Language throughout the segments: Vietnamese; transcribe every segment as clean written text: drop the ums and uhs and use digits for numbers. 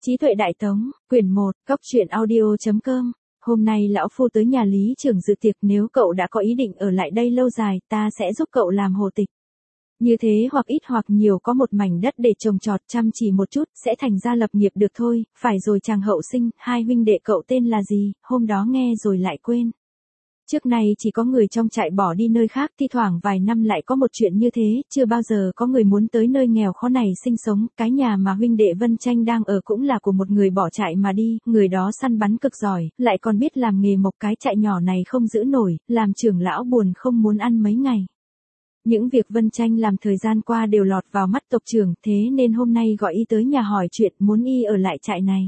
Trí tuệ đại tống, quyển 1, Cóc truyện audio.com. Hôm nay lão phu tới nhà lý trưởng dự tiệc, nếu cậu đã có ý định ở lại đây lâu dài, ta sẽ giúp cậu làm hộ tịch. Như thế hoặc ít hoặc nhiều có một mảnh đất để trồng trọt, chăm chỉ một chút, sẽ thành gia lập nghiệp được thôi. Phải rồi chàng hậu sinh, hai huynh đệ cậu tên là gì, hôm đó nghe rồi lại quên. Trước này chỉ có người trong trại bỏ đi nơi khác, thi thoảng vài năm lại có một chuyện như thế, chưa bao giờ có người muốn tới nơi nghèo khó này sinh sống. Cái nhà mà huynh đệ Vân Tranh đang ở cũng là của một người bỏ trại mà đi, người đó săn bắn cực giỏi, lại còn biết làm nghề mộc, cái trại nhỏ này không giữ nổi, làm trưởng lão buồn không muốn ăn mấy ngày. Những việc Vân Tranh làm thời gian qua đều lọt vào mắt tộc trưởng, thế nên hôm nay gọi y tới nhà hỏi chuyện, muốn y ở lại trại này.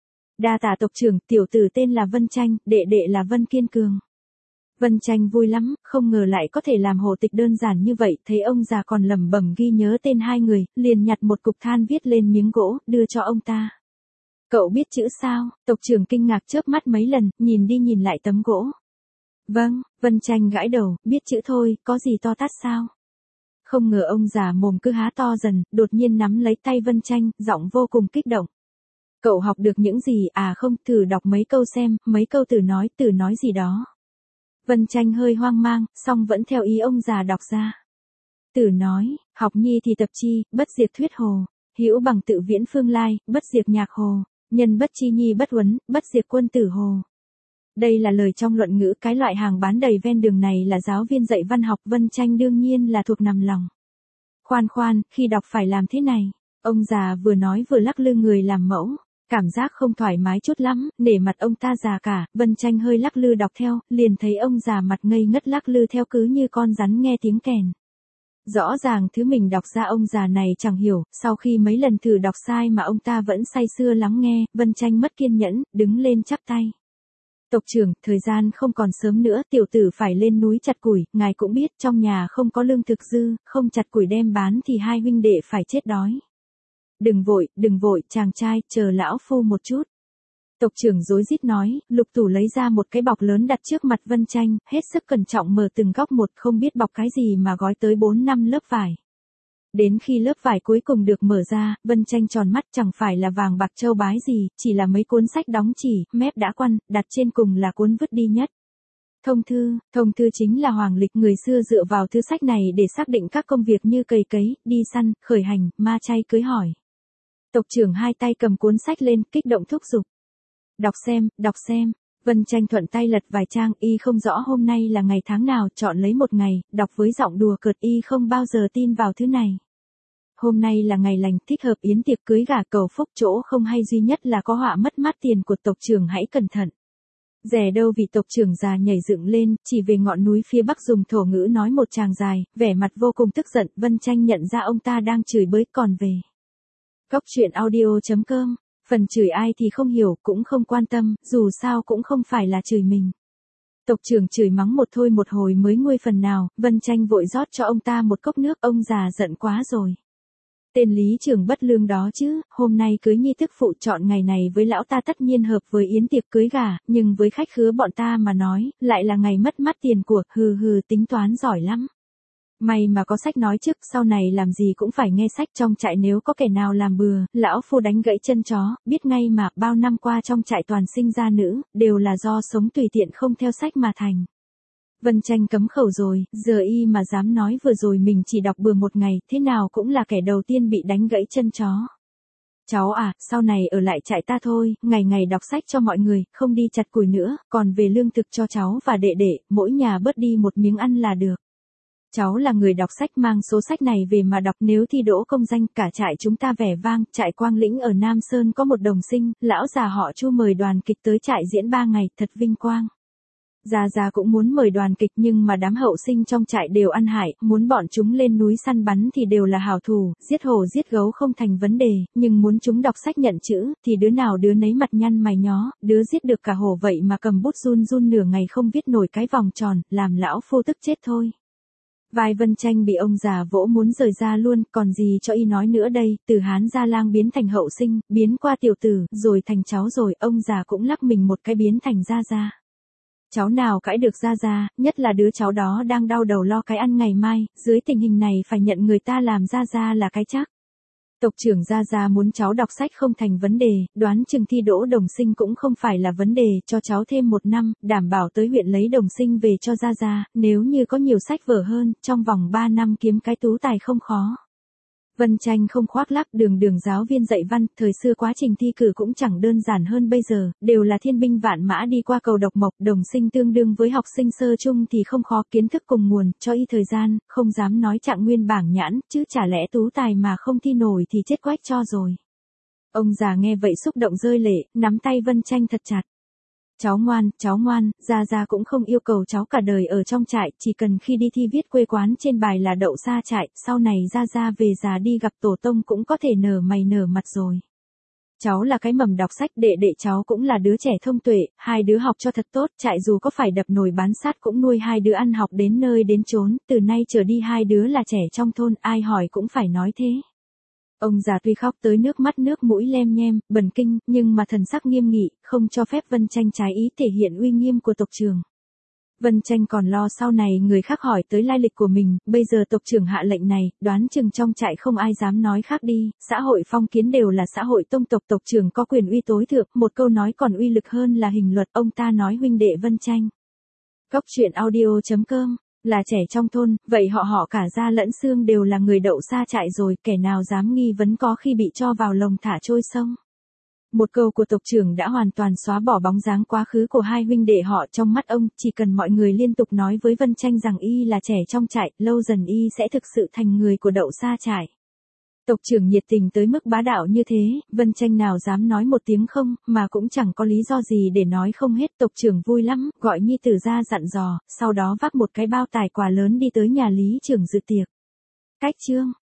Đa tạ tộc trưởng, tiểu tử tên là Vân Tranh, đệ đệ là Vân Kiên Cường. Vân Tranh vui lắm, không ngờ lại có thể làm hộ tịch đơn giản như vậy, thấy ông già còn lẩm bẩm ghi nhớ tên hai người, liền nhặt một cục than viết lên miếng gỗ, đưa cho ông ta. Cậu biết chữ sao? Tộc trưởng kinh ngạc chớp mắt mấy lần, nhìn đi nhìn lại tấm gỗ. Vâng, Vân Tranh gãi đầu, biết chữ thôi, có gì to tát sao? Không ngờ ông già mồm cứ há to dần, đột nhiên nắm lấy tay Vân Tranh, giọng vô cùng kích động. Cậu học được những gì? À không, thử đọc mấy câu xem, mấy câu từ nói gì đó. Vân Tranh hơi hoang mang, song vẫn theo ý ông già đọc ra. Tử nói, học nhi thì tập chi, bất diệt thuyết hồ, hữu bằng tự viễn phương lai, bất diệt nhạc hồ, nhân bất chi nhi bất huấn, bất diệt quân tử hồ. Đây là lời trong luận ngữ, cái loại hàng bán đầy ven đường này là giáo viên dạy văn học, Vân Tranh đương nhiên là thuộc nằm lòng. Khoan, khi đọc phải làm thế này, ông già vừa nói vừa lắc lư người làm mẫu. Cảm giác không thoải mái chút lắm, nể mặt ông ta già cả, Vân Tranh hơi lắc lư đọc theo, liền thấy ông già mặt ngây ngất lắc lư theo cứ như con rắn nghe tiếng kèn. Rõ ràng thứ mình đọc ra ông già này chẳng hiểu, sau khi mấy lần thử đọc sai mà ông ta vẫn say sưa lắng nghe, Vân Tranh mất kiên nhẫn, đứng lên chắp tay. Tộc trưởng, thời gian không còn sớm nữa, tiểu tử phải lên núi chặt củi, ngài cũng biết trong nhà không có lương thực dư, không chặt củi đem bán thì hai huynh đệ phải chết đói. Đừng vội, chàng trai, chờ lão phu một chút. Tộc trưởng rối rít nói, lục tủ lấy ra một cái bọc lớn đặt trước mặt Vân Tranh, hết sức cẩn trọng mở từng góc một, không biết bọc cái gì mà gói tới 4-5 lớp vải. Đến khi lớp vải cuối cùng được mở ra, Vân Tranh tròn mắt, chẳng phải là vàng bạc châu bái gì, chỉ là mấy cuốn sách đóng chỉ, mép đã quăn, đặt trên cùng là cuốn vứt đi nhất. Thông thư chính là hoàng lịch, người xưa dựa vào thư sách này để xác định các công việc như cày cấy, đi săn, khởi hành, ma chay, cưới hỏi. Tộc trưởng hai tay cầm cuốn sách lên, kích động thúc giục. Đọc xem. Vân Tranh thuận tay lật vài trang, y không rõ hôm nay là ngày tháng nào, chọn lấy một ngày, đọc với giọng đùa cợt, y không bao giờ tin vào thứ này. Hôm nay là ngày lành, thích hợp yến tiệc cưới gả cầu phúc, chỗ không hay duy nhất là có họa mất mát tiền của tộc trưởng, hãy cẩn thận. Rẻ đâu vị tộc trưởng già nhảy dựng lên, chỉ về ngọn núi phía bắc dùng thổ ngữ nói một tràng dài, vẻ mặt vô cùng tức giận, Vân Tranh nhận ra ông ta đang chửi bới còn về. Cóc truyện audio.com, phần chửi ai thì không hiểu, cũng không quan tâm, dù sao cũng không phải là chửi mình. Tộc trưởng chửi mắng một thôi một hồi mới nguôi phần nào, Vân Tranh vội rót cho ông ta một cốc nước, ông già giận quá rồi. Tên lý trưởng bất lương đó chứ, hôm nay cưới nhi thức phụ, chọn ngày này với lão ta tất nhiên hợp với yến tiệc cưới gả, nhưng với khách khứa bọn ta mà nói, lại là ngày mất mát tiền của, tính toán giỏi lắm. May mà có sách nói trước, sau này làm gì cũng phải nghe sách, trong trại nếu có kẻ nào làm bừa, lão phu đánh gãy chân chó, biết ngay mà, bao năm qua trong trại toàn sinh ra nữ, đều là do sống tùy tiện không theo sách mà thành. Vân Tranh cấm khẩu rồi, giờ y mà dám nói vừa rồi mình chỉ đọc bừa một ngày, thế nào cũng là kẻ đầu tiên bị đánh gãy chân chó. Cháu à, sau này ở lại trại ta thôi, ngày đọc sách cho mọi người, không đi chặt củi nữa, còn về lương thực cho cháu và đệ đệ, mỗi nhà bớt đi một miếng ăn là được. Cháu là người đọc sách, mang số sách này về mà đọc, nếu thi đỗ công danh, cả trại chúng ta vẻ vang. Trại Quang Lĩnh ở Nam Sơn có một đồng sinh, lão già họ Chu mời đoàn kịch tới trại diễn 3 ngày, thật vinh quang. Già cũng muốn mời đoàn kịch nhưng mà đám hậu sinh trong trại đều ăn hại, muốn bọn chúng lên núi săn bắn thì đều là hảo thủ, giết hổ giết gấu không thành vấn đề, nhưng muốn chúng đọc sách nhận chữ, thì đứa nào đứa nấy mặt nhăn mày nhó, đứa giết được cả hổ vậy mà cầm bút run nửa ngày không viết nổi cái vòng tròn, làm lão phu tức chết thôi. Vai Vân Tranh bị ông già vỗ muốn rời ra luôn, còn gì cho y nói nữa đây, từ hán gia lang biến thành hậu sinh, biến qua tiểu tử, rồi thành cháu rồi, ông già cũng lắc mình một cái biến thành gia. Cháu nào cãi được gia, nhất là đứa cháu đó đang đau đầu lo cái ăn ngày mai, dưới tình hình này phải nhận người ta làm gia là cái chắc. Tộc trưởng Gia Gia muốn cháu đọc sách không thành vấn đề, đoán chừng thi đỗ đồng sinh cũng không phải là vấn đề, cho cháu thêm 1 năm, đảm bảo tới huyện lấy đồng sinh về cho Gia Gia, nếu như có nhiều sách vở hơn, trong vòng 3 năm kiếm cái tú tài không khó. Vân Tranh không khoác lác, đường giáo viên dạy văn, thời xưa quá trình thi cử cũng chẳng đơn giản hơn bây giờ, đều là thiên binh vạn mã đi qua cầu độc mộc, đồng sinh tương đương với học sinh sơ chung thì không khó, kiến thức cùng nguồn, cho y thời gian, không dám nói trạng nguyên bảng nhãn, chứ chả lẽ tú tài mà không thi nổi thì chết quách cho rồi. Ông già nghe vậy xúc động rơi lệ, nắm tay Vân Tranh thật chặt. Cháu ngoan, Gia Gia cũng không yêu cầu cháu cả đời ở trong trại, chỉ cần khi đi thi viết quê quán trên bài là đậu xa trại, sau này Gia Gia về già đi gặp tổ tông cũng có thể nở mày nở mặt rồi. Cháu là cái mầm đọc sách, đệ cháu cũng là đứa trẻ thông tuệ, 2 đứa học cho thật tốt, trại dù có phải đập nồi bán sắt cũng nuôi 2 đứa ăn học đến nơi đến chốn, từ nay trở đi 2 đứa là trẻ trong thôn, ai hỏi cũng phải nói thế. Ông già tuy khóc tới nước mắt nước mũi lem nhem, bần kinh, nhưng mà thần sắc nghiêm nghị, không cho phép Vân Tranh trái ý thể hiện uy nghiêm của tộc trưởng. Vân Tranh còn lo sau này người khác hỏi tới lai lịch của mình, bây giờ tộc trưởng hạ lệnh này, đoán chừng trong trại không ai dám nói khác đi, xã hội phong kiến đều là xã hội tông tộc, tộc trưởng có quyền uy tối thượng, một câu nói còn uy lực hơn là hình luật, ông ta nói huynh đệ Vân Tranh. Góc truyện audio.com Là trẻ trong thôn, vậy họ cả Gia lẫn Xương đều là người đậu xa trại rồi, kẻ nào dám nghi vấn có khi bị cho vào lồng thả trôi sông. Một câu của tộc trưởng đã hoàn toàn xóa bỏ bóng dáng quá khứ của 2 huynh đệ họ, trong mắt ông, chỉ cần mọi người liên tục nói với Vân Tranh rằng y là trẻ trong trại, lâu dần y sẽ thực sự thành người của đậu xa trại. Tộc trưởng nhiệt tình tới mức bá đạo như thế, Vân Tranh nào dám nói một tiếng không, mà cũng chẳng có lý do gì để nói không hết. Tộc trưởng vui lắm, gọi nhi tử ra dặn dò, sau đó vác một cái bao tải quà lớn đi tới nhà lý trưởng dự tiệc. Cách chương